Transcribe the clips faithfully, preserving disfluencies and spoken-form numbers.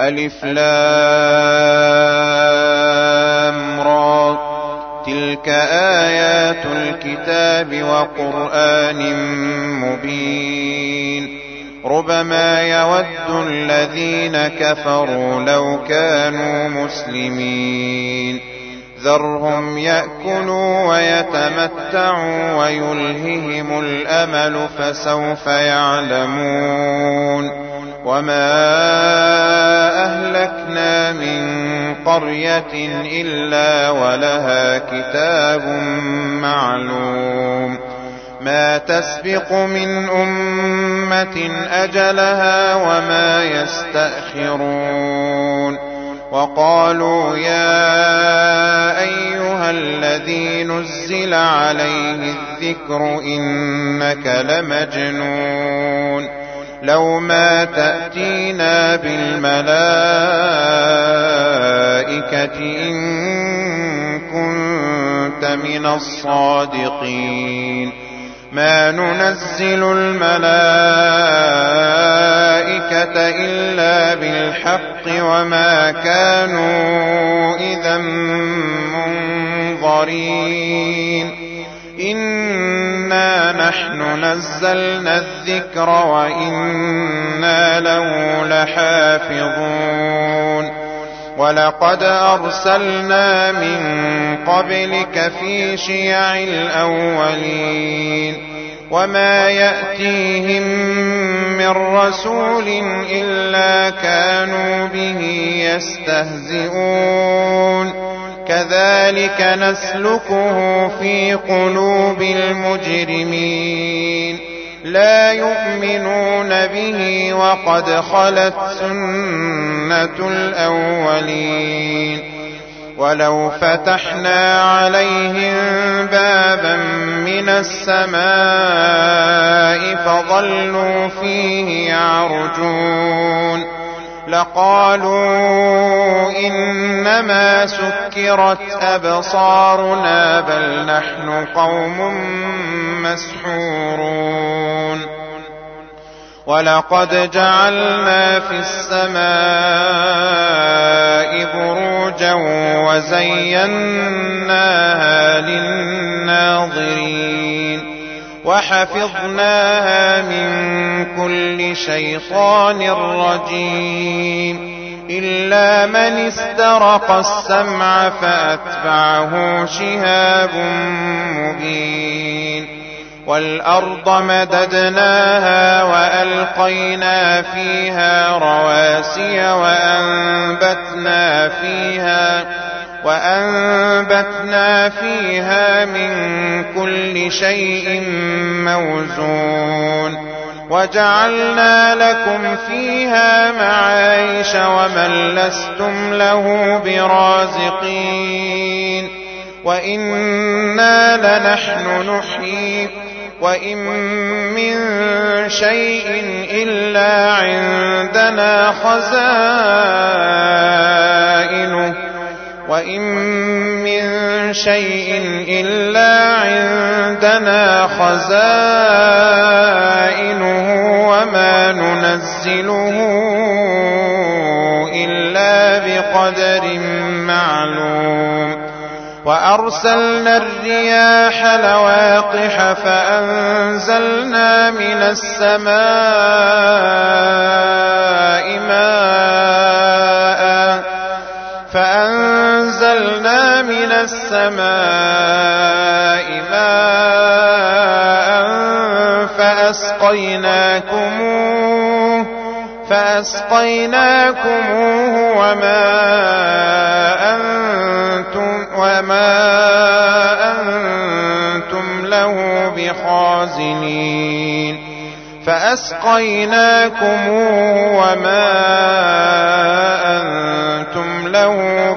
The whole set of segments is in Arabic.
ألف لام را تلك آيات الكتاب وقرآن مبين ربما يود الذين كفروا لو كانوا مسلمين ذرهم يأكلوا ويتمتعوا ويلههم الأمل فسوف يعلمون وما أهلكنا من قرية إلا ولها كتاب معلوم ما تسبق من أمة أجلها وما يستأخرون وقالوا يا أيها الذي نزل عليه الذكر إنك لمجنون لو ما تأتينا بالملائكة إن كنت من الصادقين ما ننزل الملائكة إلا بالحق وما كانوا إذا منظرين إنا نحن نزلنا الذكر وإنا له لحافظون ولقد أرسلنا من قبلك في شيع الأولين وما يأتيهم من رسول إلا كانوا به يستهزئون كذلك نسلكه في قلوب المجرمين لا يؤمنون به وقد خلت سنة الأولين ولو فتحنا عليهم بابا من السماء فظلوا فيه يعرجون لقالوا إنما سكرت أبصارنا بل نحن قوم مسحورون ولقد جعلنا في السماء بروجا وزيناها للناظرين وحفظناها من كل شيطان رجيم إلا من استرق السمع فأتبعه شهاب مبين والأرض مددناها وألقينا فيها رواسي وأنبتنا فيها وأنبتنا فيها من كل شيء موزون وجعلنا لكم فيها معايش ومن لستم له برازقين وإنا لنحن نحيي وإن من شيء إلا عندنا خزائنه وإن من شيء إلا عندنا خزائنه وما ننزله إلا بقدر معلوم وأرسلنا الرياح لواقح فأنزلنا من السماء ماء فأنزلنا من السماء ماء فأسقيناكموه فأسقيناكموه وما أنتم وما أنتم له بخازنين فأسقيناكموه وما أنتم له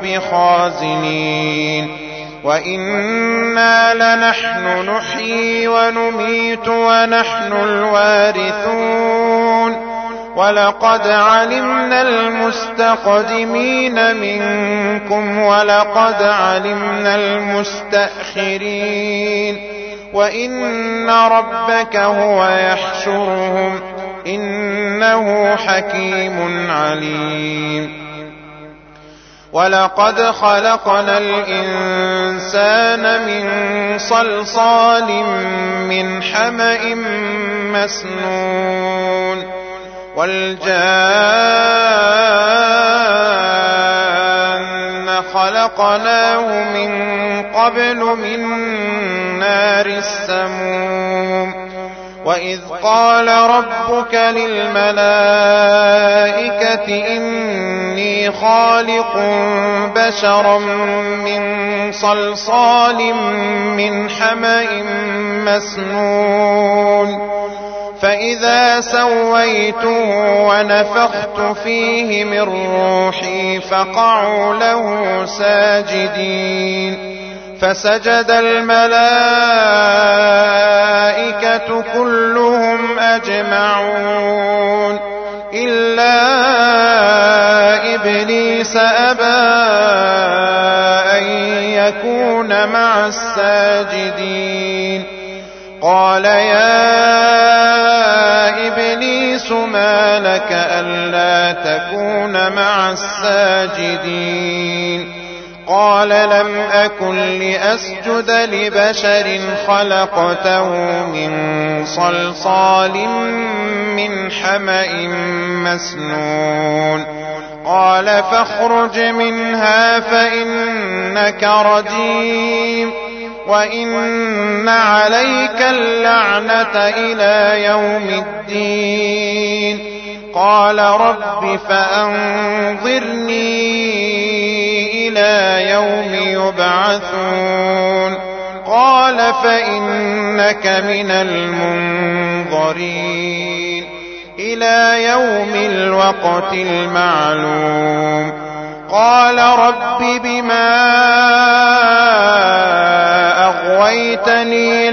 بخازنين وإنا لنحن نحيي ونميت ونحن الوارثون ولقد علمنا المستقدمين منكم ولقد علمنا المستأخرين وإن ربك هو يحشرهم إنه إنه حكيم عليم. ولقد خلقنا الإنسان من صلصال من حمأ مسنون والجان خلقناه من قبل من نار السموم. وإذ قال ربك للملائكة إني خالق بشرا من صلصال من حمأ مسنون فإذا سويته ونفخت فيه من روحي فقعوا له ساجدين. فسجد الملائكة كلهم أجمعون إلا إبليس أبى أن يكون مع الساجدين. قال يا إبليس ما لك ألا تكون مع الساجدين؟ قال لم أكن لأسجد لبشر خلقته من صلصال من حمأ مسنون. قال فاخرج منها فإنك رجيم وإن عليك اللعنة إلى يوم الدين. قال رب فأنظرني إلى يوم يبعثون. قال فإنك من المنظرين إلى يوم الوقت المعلوم. قال رب بما أغويتني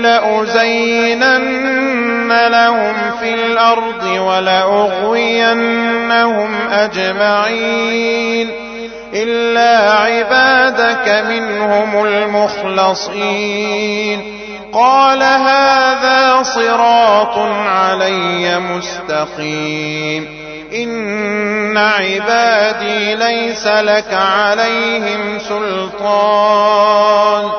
لأزينن لهم في الأرض ولأغوينهم أجمعين إلا عبادك منهم المخلصين. قال هذا صراط علي مستقيم. إن عبادي ليس لك عليهم سلطان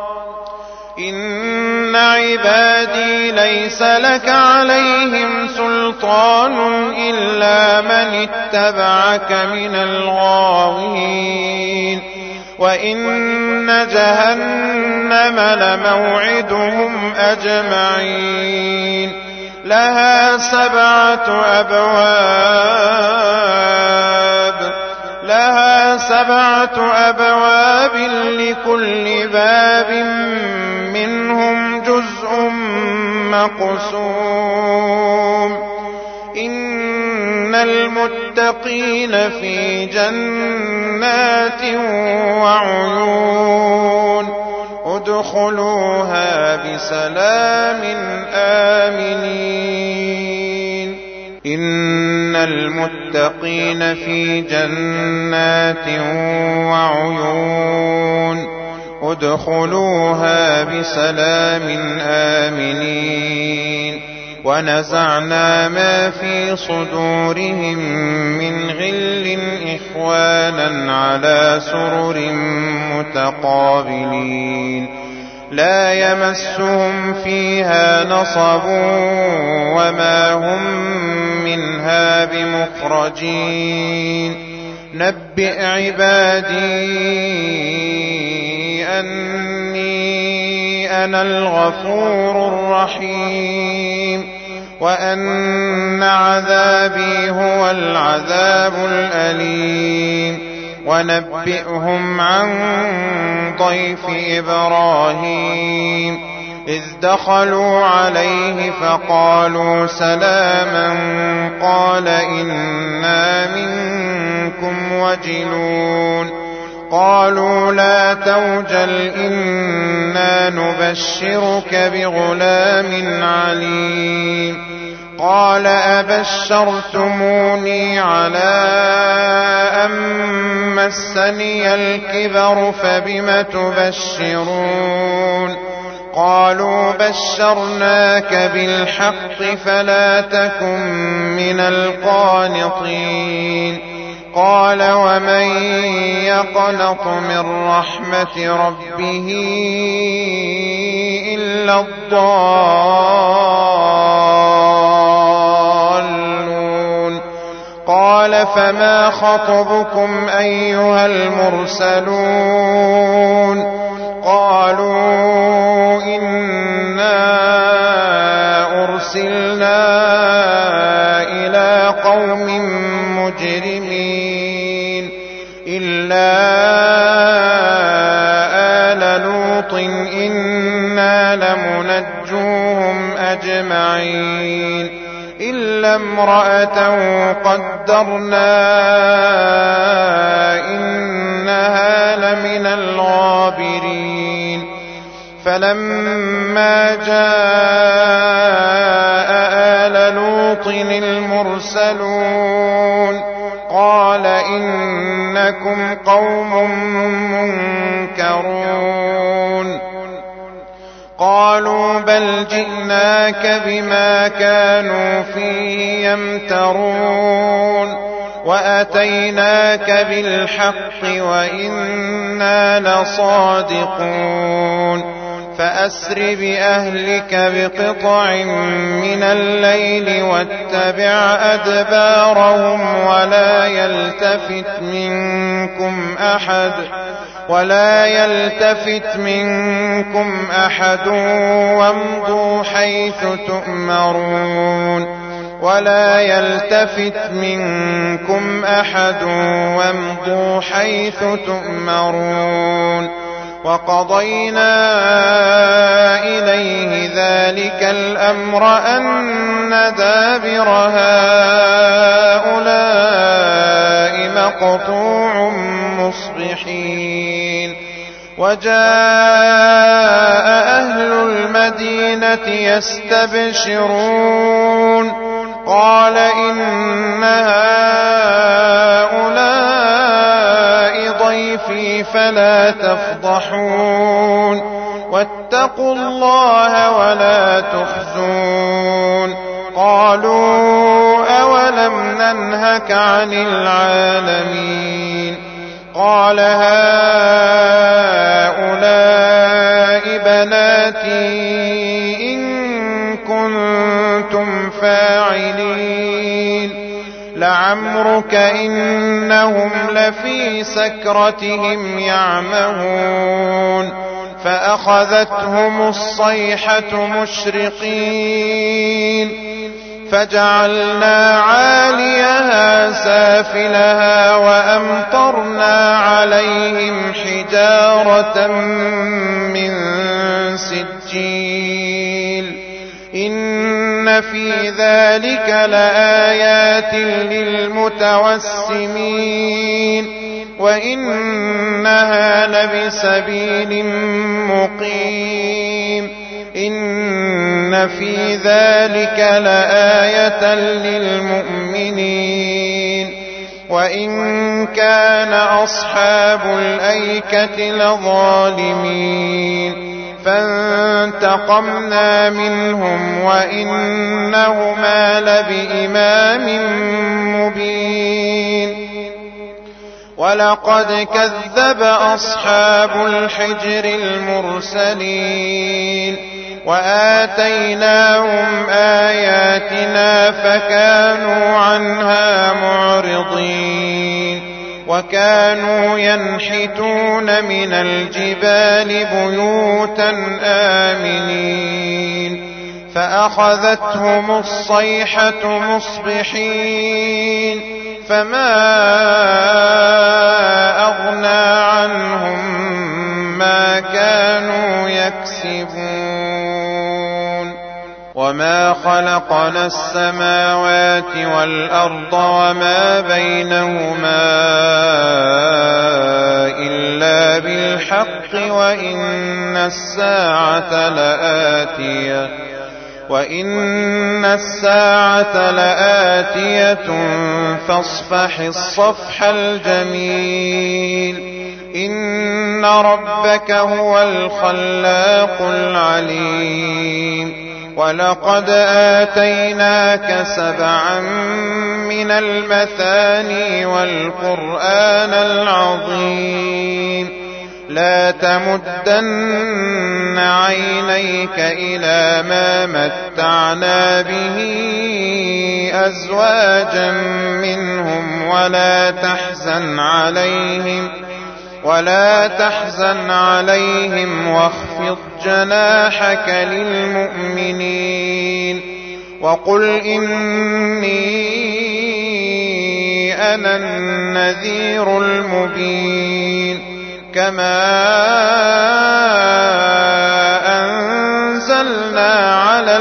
إن عبادي ليس لك عليهم سلطان إلا من اتبعك من الغاوين. وإن جهنم لموعدهم أجمعين لها سبعة أبواب لها سبعة أبواب لكل باب منهم جزء مقسوم. إن المتقين في جنات وعيون ادخلوها بسلام آمنين. إن المتقين في جنات وعيون ادخلوها بسلام آمنين. ونزعنا ما في صدورهم من غل إخوانا على سرر متقابلين لا يمسهم فيها نصب وما هم منها بمخرجين. نبئ عبادي أني أنا الغفور الرحيم وأن عذابي هو العذاب الأليم. ونبئهم عن ضيف إبراهيم إذ دخلوا عليه فقالوا سلاما قال إنا منكم وجلون. قالوا لا توجل إنا نبشرك بغلام عليم. قال أبشرتموني على أن مسني الكبر فبم تبشرون قالوا بشرناك بالحق فلا تكن من القانطين قال ومن يقنط من رحمة ربه إلا الضالون قال فما خطبكم أيها المرسلون قالوا إنا أرسلنا إلى قوم مجرمين إلا آل لوط إنا لمنجوهم أجمعين إلا امرأته قدرنا إنها لمن الغابرين فلما جاء آل لوط المرسلون قال إنكم قوم منكرون قالوا بل جئناك بما كانوا فيه يمترون وأتيناك بالحق وإنا لصادقون فأسر بأهلك بقطع من الليل واتبع أدبارهم ولا يلتفت منكم أحد ولا يلتفت منكم أحد وامضوا حيث تؤمرون ولا يلتفت منكم أحد وامضوا حيث تؤمرون وقضينا إليه ذلك الأمر أن دابر هؤلاء مقطوع مصبحين وجاء أهل المدينة يستبشرون قال إن هؤلاء ضيفي فلا تفضحون واتقوا الله ولا تخزون قالوا أولم ننهك عن العالمين قال هؤلاء بناتي إن كنتم فاعلين لعمرك إنهم لفي سكرتهم يعمهون فأخذتهم الصيحة مشرقين فجعلنا عاليها سافلها وأمطرنا عليهم حجارة من سجيل إن في ذلك لآيات للمتوسمين وإنها لبسبيل مقيم إن في ذلك لآية للمؤمنين وإن كان أصحاب الأيكة لظالمين فانتقمنا منهم وإنهما لبإمام مبين ولقد كذب أصحاب الحجر المرسلين وآتيناهم آياتنا فكانوا عنها معرضين وكانوا ينحتون من الجبال بيوتا آمنين فأخذتهم الصيحة مصبحين فما أغنى عنهم ما كانوا يكسبون وما خلقنا السماوات والأرض وما بينهما إلا بالحق وإن الساعة لآتية وإن الساعة لآتية فاصفح الصفح الجميل إن إن ربك هو الخلاق العليم ولقد آتيناك سبعا من المثاني والقرآن العظيم لا تمدن عينيك إلى ما متعنا به أزواجا منهم ولا تحزن عليهم ولا تحزن عليهم واخفض جناحك للمؤمنين وقل إني أنا النذير المبين كما أنزلنا على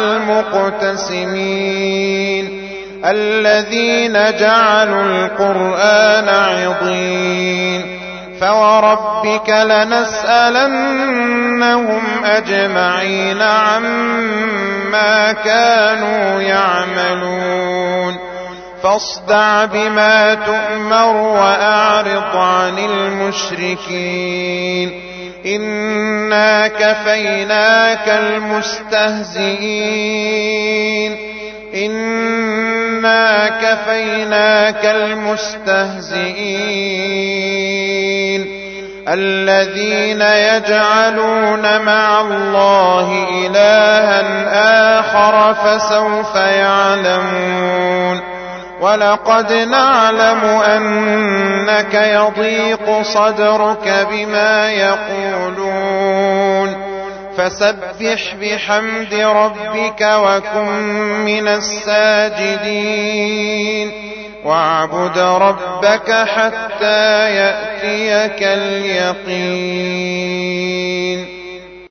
المقتسمين الذين جعلوا القرآن عضين فوربك لنسألنهم أجمعين عما كانوا يعملون فاصدع بما تؤمر وأعرض عن المشركين إنا كفيناك المستهزئين إنا كفيناك المستهزئين الذين يجعلون مع الله إلها آخر فسوف يعلمون ولقد نعلم أنك يضيق صدرك بما يقولون فسبح بحمد ربك وكن من الساجدين واعبد ربك حتى يأتيك اليقين.